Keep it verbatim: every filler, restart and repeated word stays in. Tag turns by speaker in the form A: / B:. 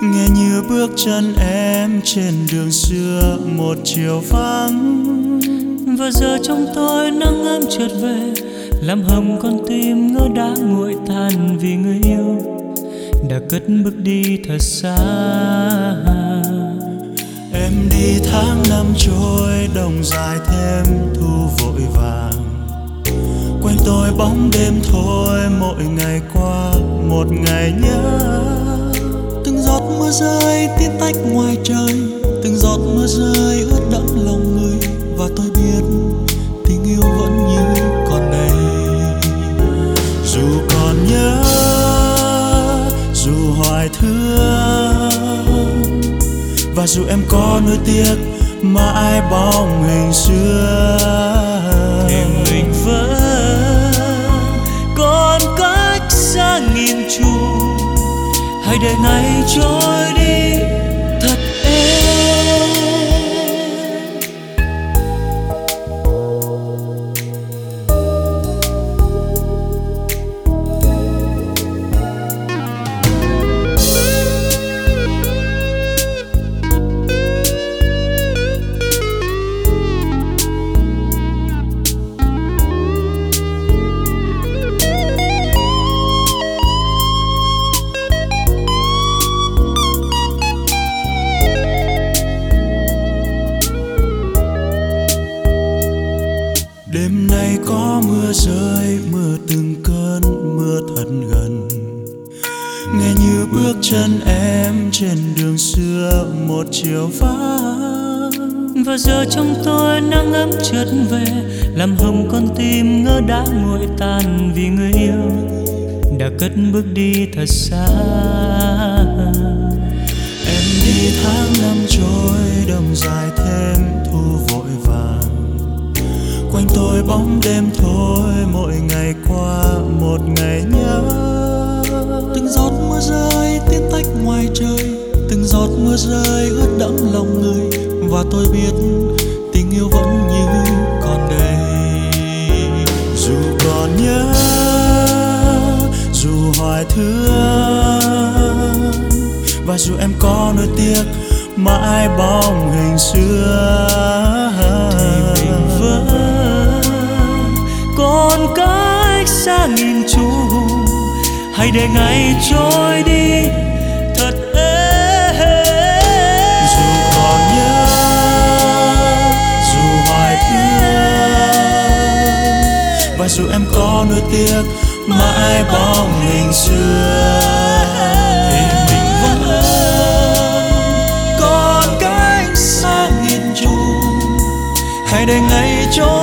A: nghe như bước chân em trên đường xưa một chiều vắng.
B: Và giờ trong tôi nắng ấm chợt về, làm hồng con tim ngỡ đã nguội tàn vì người yêu đã cất bước đi thật xa.
A: Em đi tháng năm trôi, đông dài thêm thu vội vàng. Quanh tôi bóng đêm thôi, mỗi ngày qua một ngày nhớ. Từng giọt mưa rơi tiếng tách ngoài trời, từng giọt mưa rơi ướt đẫm lòng người. Và tôi biết tình yêu vẫn như còn đây. Dù còn nhớ, dù hoài thương, và dù em có nuối tiếc mãi bóng hình xưa,
B: thì mình vẫn còn cách xa nghìn trùng. Hãy để ngày trôi đi thật êm.
A: Đêm nay có mưa rơi, mưa từng cơn, mưa thật gần. Nghe như bước chân em trên đường xưa một chiều vắng.
B: Và giờ trong tôi nắng ấm chợt về, làm hồng con tim ngỡ đã nguội tàn vì người yêu đã cất bước đi thật xa.
A: Em đi tháng năm trôi, đông dài thêm thu vội vàng. Quanh tôi bóng đêm thôi, mỗi ngày qua một ngày nhớ. Từng giọt mưa rơi tiếng tách ngoài trời, từng giọt mưa rơi ướt đẫm lòng người. Và tôi biết tình yêu vẫn như còn đây. Dù còn nhớ, dù hoài thương, và dù em có nuối tiếc mãi bóng hình xưa,
B: thì mình vẫn còn cách xa nghìn trùng. Hãy để ngày trôi đi thật êm.
A: Dù còn nhớ, dù hoài thương, và dù em có nuối tiếc mãi bóng hình xưa, thì mình vẫn còn cách xa nghìn trùng. Hãy để ngày trôi